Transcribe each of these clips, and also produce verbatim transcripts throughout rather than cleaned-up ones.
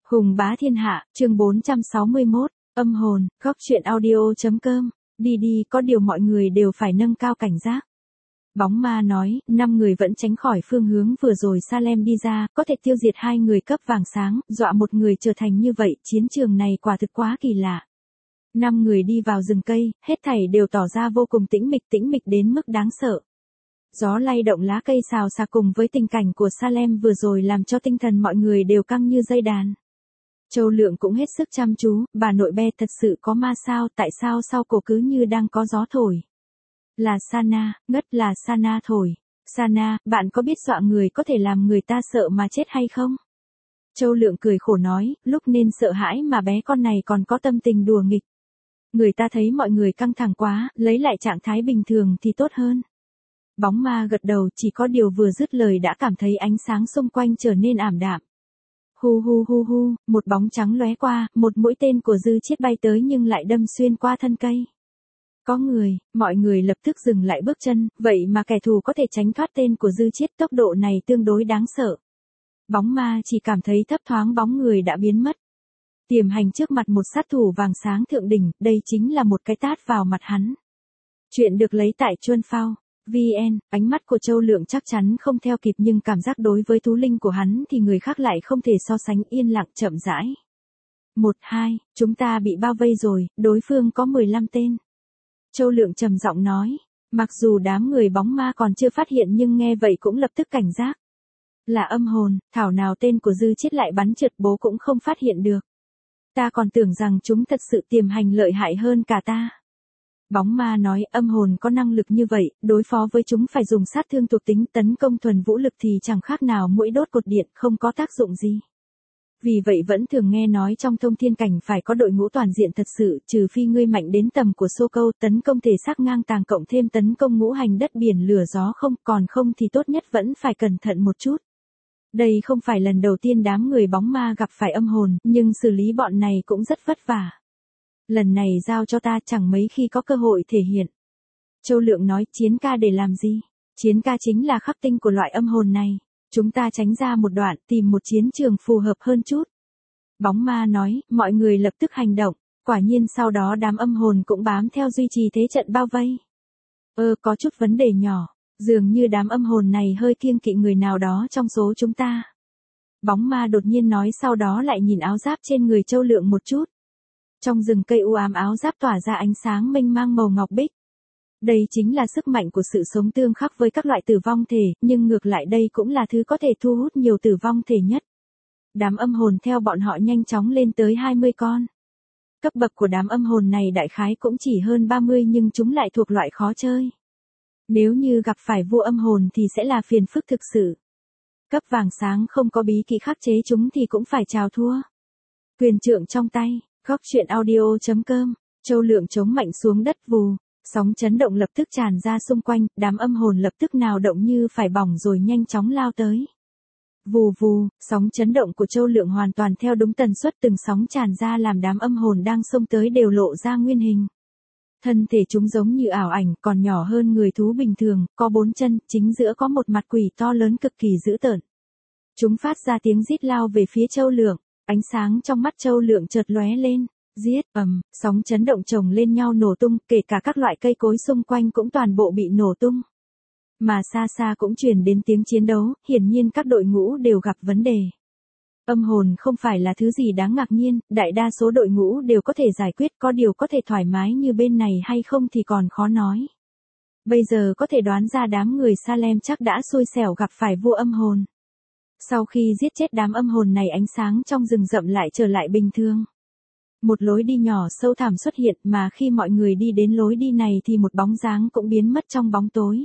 Hùng bá thiên hạ, chương bốn trăm sáu mươi mốt, âm hồn, góc truyện audio.com, đi đi có điều mọi người đều phải nâng cao cảnh giác. Bóng ma nói, năm người vẫn tránh khỏi phương hướng vừa rồi Salem đi ra, có thể tiêu diệt hai người cấp vàng sáng, dọa một người trở thành như vậy, chiến trường này quả thực quá kỳ lạ. Năm người đi vào rừng cây, hết thảy đều tỏ ra vô cùng tĩnh mịch tĩnh mịch đến mức đáng sợ. Gió lay động lá cây xào xạc cùng với tình cảnh của Salem vừa rồi làm cho tinh thần mọi người đều căng như dây đàn. Châu Lượng cũng hết sức chăm chú, bà nội be thật sự có ma sao, tại sao sau cổ cứ như đang có gió thổi. Là Sana, ngất là Sana thổi. Sana, bạn có biết dọa người có thể làm người ta sợ mà chết hay không? Châu Lượng cười khổ nói, lúc nên sợ hãi mà bé con này còn có tâm tình đùa nghịch. Người ta thấy mọi người căng thẳng quá, lấy lại trạng thái bình thường thì tốt hơn. Bóng ma gật đầu, chỉ có điều vừa dứt lời đã cảm thấy ánh sáng xung quanh trở nên ảm đạm. Hu hu hu hu, một bóng trắng lóe qua, một mũi tên của Dư Chiết bay tới nhưng lại đâm xuyên qua thân cây. Có người, mọi người lập tức dừng lại bước chân, vậy mà kẻ thù có thể tránh thoát tên của Dư Chiết, tốc độ này tương đối đáng sợ. Bóng ma chỉ cảm thấy thấp thoáng bóng người đã biến mất. Tiềm hành trước mặt một sát thủ vàng sáng thượng đỉnh, đây chính là một cái tát vào mặt hắn. Chuyện được lấy tại Chuân Phao. vê en, ánh mắt của Châu Lượng chắc chắn không theo kịp nhưng cảm giác đối với thú linh của hắn thì người khác lại không thể so sánh, yên lặng chậm rãi. Một, hai, chúng ta bị bao vây rồi, đối phương có mười lăm tên. Châu Lượng trầm giọng nói, mặc dù đám người bóng ma còn chưa phát hiện nhưng nghe vậy cũng lập tức cảnh giác. Là âm hồn, thảo nào tên của Dư Chiết lại bắn trượt bố cũng không phát hiện được. Ta còn tưởng rằng chúng thật sự tiềm hành lợi hại hơn cả ta. Bóng ma nói, âm hồn có năng lực như vậy, đối phó với chúng phải dùng sát thương thuộc tính, tấn công thuần vũ lực thì chẳng khác nào mũi đốt cột điện, không có tác dụng gì. Vì vậy vẫn thường nghe nói trong thông thiên cảnh phải có đội ngũ toàn diện thật sự, trừ phi ngươi mạnh đến tầm của Xô Câu, tấn công thể xác ngang tàng cộng thêm tấn công ngũ hành đất biển lửa gió không, còn không thì tốt nhất vẫn phải cẩn thận một chút. Đây không phải lần đầu tiên đám người bóng ma gặp phải âm hồn, nhưng xử lý bọn này cũng rất vất vả. Lần này giao cho ta, chẳng mấy khi có cơ hội thể hiện. Châu Lượng nói, chiến ca để làm gì? Chiến ca chính là khắc tinh của loại âm hồn này. Chúng ta tránh ra một đoạn, tìm một chiến trường phù hợp hơn chút. Bóng ma nói, mọi người lập tức hành động. Quả nhiên sau đó đám âm hồn cũng bám theo duy trì thế trận bao vây. Ơ, có chút vấn đề nhỏ. Dường như đám âm hồn này hơi kiêng kỵ người nào đó trong số chúng ta. Bóng ma đột nhiên nói, sau đó lại nhìn áo giáp trên người Châu Lượng một chút. Trong rừng cây u ám, áo giáp tỏa ra ánh sáng mênh mang màu ngọc bích. Đây chính là sức mạnh của sự sống tương khắc với các loại tử vong thể, nhưng ngược lại đây cũng là thứ có thể thu hút nhiều tử vong thể nhất. Đám âm hồn theo bọn họ nhanh chóng lên tới hai mươi con. Cấp bậc của đám âm hồn này đại khái cũng chỉ hơn ba mươi nhưng chúng lại thuộc loại khó chơi. Nếu như gặp phải vua âm hồn thì sẽ là phiền phức thực sự. Cấp vàng sáng không có bí kỹ khắc chế chúng thì cũng phải chào thua. Quyền trượng trong tay. Góc truyện audio.com, Châu Lượng chống mạnh xuống đất vù, sóng chấn động lập tức tràn ra xung quanh, đám âm hồn lập tức nào động như phải bỏng rồi nhanh chóng lao tới. Vù vù, sóng chấn động của Châu Lượng hoàn toàn theo đúng tần suất, từng sóng tràn ra làm đám âm hồn đang xông tới đều lộ ra nguyên hình. Thân thể chúng giống như ảo ảnh, còn nhỏ hơn người thú bình thường, có bốn chân, chính giữa có một mặt quỷ to lớn cực kỳ dữ tợn. Chúng phát ra tiếng rít lao về phía Châu Lượng. Ánh sáng trong mắt Châu Lượng chợt lóe lên, giết, ầm, sóng chấn động chồng lên nhau nổ tung, kể cả các loại cây cối xung quanh cũng toàn bộ bị nổ tung. Mà xa xa cũng truyền đến tiếng chiến đấu, hiển nhiên các đội ngũ đều gặp vấn đề. Âm hồn không phải là thứ gì đáng ngạc nhiên, đại đa số đội ngũ đều có thể giải quyết, có điều có thể thoải mái như bên này hay không thì còn khó nói. Bây giờ có thể đoán ra đám người Salem chắc đã xui xẻo gặp phải vua âm hồn. Sau khi giết chết đám âm hồn này, ánh sáng trong rừng rậm lại trở lại bình thường. Một lối đi nhỏ sâu thẳm xuất hiện, mà khi mọi người đi đến lối đi này thì một bóng dáng cũng biến mất trong bóng tối.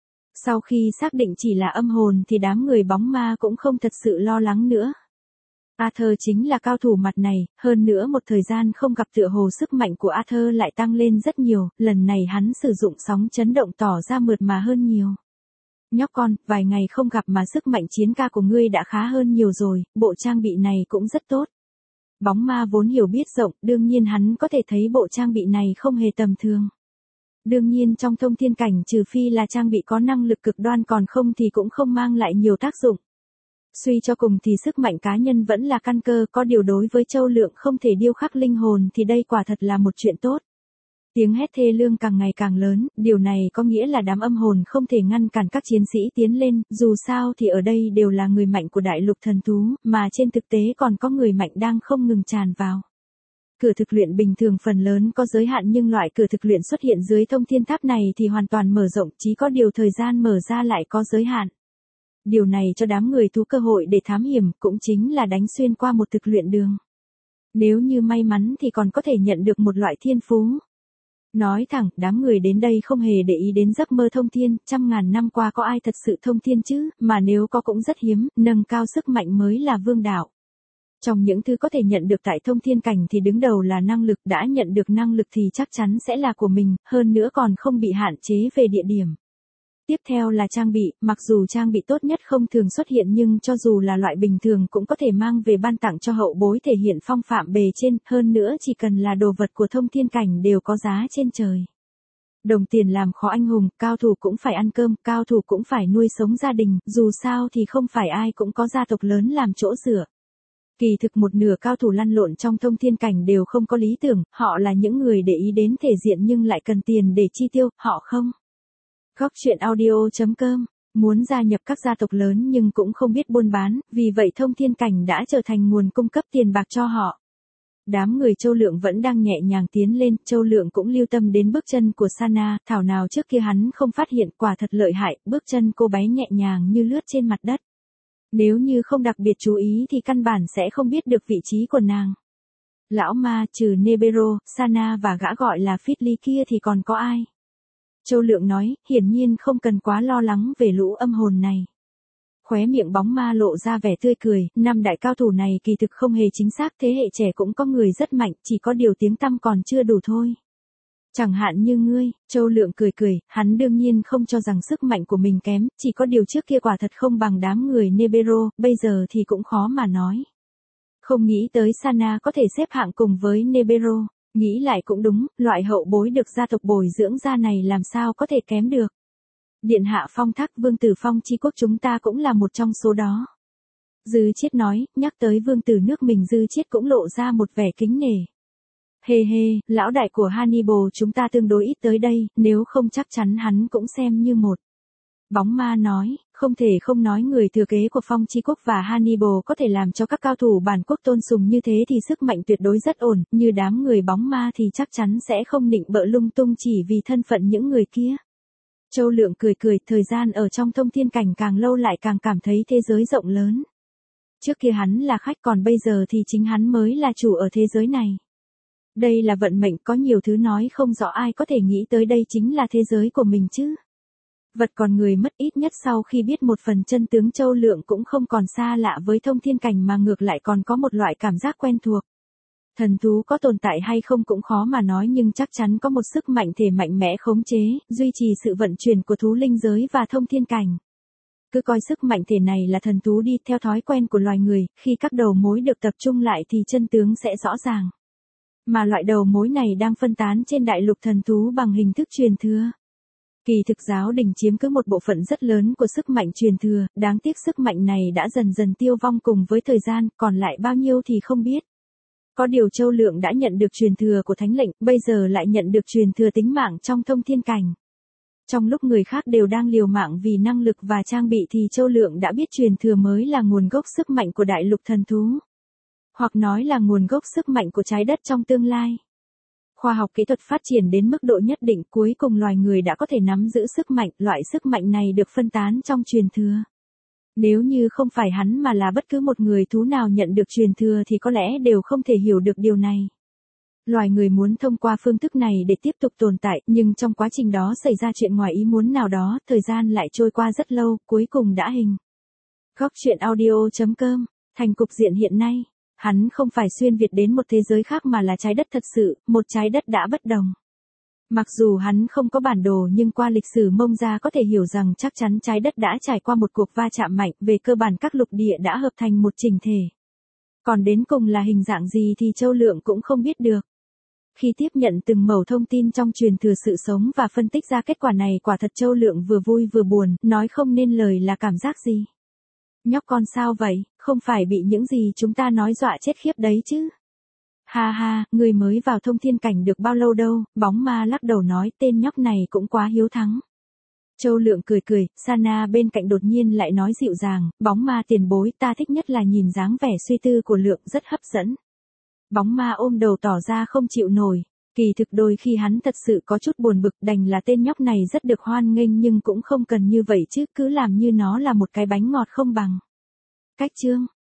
Sau khi xác định chỉ là âm hồn thì đám người bóng ma cũng không thật sự lo lắng nữa. Arthur chính là cao thủ mặt này, hơn nữa một thời gian không gặp tựa hồ sức mạnh của Arthur lại tăng lên rất nhiều, lần này hắn sử dụng sóng chấn động tỏ ra mượt mà hơn nhiều. Nhóc con, vài ngày không gặp mà sức mạnh chiến ca của ngươi đã khá hơn nhiều rồi, bộ trang bị này cũng rất tốt. Bóng ma vốn hiểu biết rộng, đương nhiên hắn có thể thấy bộ trang bị này không hề tầm thường. Đương nhiên trong thông thiên cảnh trừ phi là trang bị có năng lực cực đoan, còn không thì cũng không mang lại nhiều tác dụng. Suy cho cùng thì sức mạnh cá nhân vẫn là căn cơ, có điều đối với Châu Lượng không thể điêu khắc linh hồn thì đây quả thật là một chuyện tốt. Tiếng hét thê lương càng ngày càng lớn, điều này có nghĩa là đám âm hồn không thể ngăn cản các chiến sĩ tiến lên, dù sao thì ở đây đều là người mạnh của đại lục thần thú, mà trên thực tế còn có người mạnh đang không ngừng tràn vào. Cửa thực luyện bình thường phần lớn có giới hạn nhưng loại cửa thực luyện xuất hiện dưới thông thiên tháp này thì hoàn toàn mở rộng, chỉ có điều thời gian mở ra lại có giới hạn. Điều này cho đám người thú cơ hội để thám hiểm, cũng chính là đánh xuyên qua một thực luyện đường. Nếu như may mắn thì còn có thể nhận được một loại thiên phú. Nói thẳng, đám người đến đây không hề để ý đến giấc mơ thông thiên, trăm ngàn năm qua có ai thật sự thông thiên chứ, mà nếu có cũng rất hiếm, nâng cao sức mạnh mới là vương đạo. Trong những thứ có thể nhận được tại thông thiên cảnh thì đứng đầu là năng lực, đã nhận được năng lực thì chắc chắn sẽ là của mình, hơn nữa còn không bị hạn chế về địa điểm. Tiếp theo là trang bị, mặc dù trang bị tốt nhất không thường xuất hiện nhưng cho dù là loại bình thường cũng có thể mang về ban tặng cho hậu bối thể hiện phong phạm bề trên, hơn nữa chỉ cần là đồ vật của thông thiên cảnh đều có giá trên trời. Đồng tiền làm khó anh hùng, cao thủ cũng phải ăn cơm, cao thủ cũng phải nuôi sống gia đình, dù sao thì không phải ai cũng có gia tộc lớn làm chỗ dựa. Kỳ thực một nửa cao thủ lăn lộn trong thông thiên cảnh đều không có lý tưởng, họ là những người để ý đến thể diện nhưng lại cần tiền để chi tiêu, họ không. Góc truyện audio chấm com, muốn gia nhập các gia tộc lớn nhưng cũng không biết buôn bán, vì vậy thông thiên cảnh đã trở thành nguồn cung cấp tiền bạc cho họ. Đám người Châu Lượng vẫn đang nhẹ nhàng tiến lên, Châu Lượng cũng lưu tâm đến bước chân của Sana, thảo nào trước kia hắn không phát hiện, quả thật lợi hại, bước chân cô bé nhẹ nhàng như lướt trên mặt đất. Nếu như không đặc biệt chú ý thì căn bản sẽ không biết được vị trí của nàng. Lão ma trừ Nebero, Sana và gã gọi là Fitly kia thì còn có ai? Châu Lượng nói, hiển nhiên không cần quá lo lắng về lũ âm hồn này. Khóe miệng bóng ma lộ ra vẻ tươi cười, năm đại cao thủ này kỳ thực không hề chính xác, thế hệ trẻ cũng có người rất mạnh, chỉ có điều tiếng tăm còn chưa đủ thôi. Chẳng hạn như ngươi, Châu Lượng cười cười, hắn đương nhiên không cho rằng sức mạnh của mình kém, chỉ có điều trước kia quả thật không bằng đám người Nebero, bây giờ thì cũng khó mà nói. Không nghĩ tới Sana có thể xếp hạng cùng với Nebero, nghĩ lại cũng đúng, loại hậu bối được gia tộc bồi dưỡng ra này làm sao có thể kém được. Điện hạ Phong Thác vương tử Phong Chi Quốc chúng ta cũng là một trong số đó. Dư Chiết nói, nhắc tới vương tử nước mình Dư Chiết cũng lộ ra một vẻ kính nể. Hê hê, lão đại của Hannibal chúng ta tương đối ít tới đây, nếu không chắc chắn hắn cũng xem như một. Bóng ma nói, không thể không nói người thừa kế của Phong Chi Quốc và Hannibal có thể làm cho các cao thủ bản quốc tôn sùng như thế thì sức mạnh tuyệt đối rất ổn, như đám người bóng ma thì chắc chắn sẽ không nịnh bợ lung tung chỉ vì thân phận những người kia. Châu Lượng cười cười, thời gian ở trong thông thiên cảnh càng lâu lại càng cảm thấy thế giới rộng lớn. Trước kia hắn là khách còn bây giờ thì chính hắn mới là chủ ở thế giới này. Đây là vận mệnh, có nhiều thứ nói không rõ, ai có thể nghĩ tới đây chính là thế giới của mình chứ. Vật còn người mất, ít nhất sau khi biết một phần chân tướng, Châu Lượng cũng không còn xa lạ với thông thiên cảnh mà ngược lại còn có một loại cảm giác quen thuộc. Thần thú có tồn tại hay không cũng khó mà nói nhưng chắc chắn có một sức mạnh thể mạnh mẽ khống chế, duy trì sự vận chuyển của thú linh giới và thông thiên cảnh. Cứ coi sức mạnh thể này là thần thú đi, theo thói quen của loài người, khi các đầu mối được tập trung lại thì chân tướng sẽ rõ ràng. Mà loại đầu mối này đang phân tán trên đại lục thần thú bằng hình thức truyền thừa. Kỳ thực giáo đình chiếm cứ một bộ phận rất lớn của sức mạnh truyền thừa, đáng tiếc sức mạnh này đã dần dần tiêu vong cùng với thời gian, còn lại bao nhiêu thì không biết. Có điều Châu Lượng đã nhận được truyền thừa của thánh lệnh, bây giờ lại nhận được truyền thừa tính mạng trong thông thiên cảnh. Trong lúc người khác đều đang liều mạng vì năng lực và trang bị thì Châu Lượng đã biết truyền thừa mới là nguồn gốc sức mạnh của đại lục thần thú. Hoặc nói là nguồn gốc sức mạnh của trái đất trong tương lai. Khoa học kỹ thuật phát triển đến mức độ nhất định, cuối cùng loài người đã có thể nắm giữ sức mạnh, loại sức mạnh này được phân tán trong truyền thừa. Nếu như không phải hắn mà là bất cứ một người thú nào nhận được truyền thừa thì có lẽ đều không thể hiểu được điều này. Loài người muốn thông qua phương thức này để tiếp tục tồn tại, nhưng trong quá trình đó xảy ra chuyện ngoài ý muốn nào đó, thời gian lại trôi qua rất lâu, cuối cùng đã hình. Góc truyện audio chấm com, thành cục diện hiện nay. Hắn không phải xuyên việt đến một thế giới khác mà là trái đất thật sự, một trái đất đã bất đồng. Mặc dù hắn không có bản đồ nhưng qua lịch sử Mông gia có thể hiểu rằng chắc chắn trái đất đã trải qua một cuộc va chạm mạnh, về cơ bản các lục địa đã hợp thành một chỉnh thể. Còn đến cùng là hình dạng gì thì Châu Lượng cũng không biết được. Khi tiếp nhận từng mẩu thông tin trong truyền thừa sự sống và phân tích ra kết quả này, quả thật Châu Lượng vừa vui vừa buồn, nói không nên lời là cảm giác gì. Nhóc con sao vậy, không phải bị những gì chúng ta nói dọa chết khiếp đấy chứ. Ha ha, người mới vào thông thiên cảnh được bao lâu đâu, bóng ma lắc đầu nói tên nhóc này cũng quá hiếu thắng. Châu Lượng cười cười, Sana bên cạnh đột nhiên lại nói dịu dàng, bóng ma tiền bối ta thích nhất là nhìn dáng vẻ suy tư của Lượng rất hấp dẫn. Bóng ma ôm đầu tỏ ra không chịu nổi, kỳ thực đôi khi hắn thật sự có chút buồn bực đành là tên nhóc này rất được hoan nghênh nhưng cũng không cần như vậy chứ cứ làm như nó là một cái bánh ngọt không bằng. Cách chương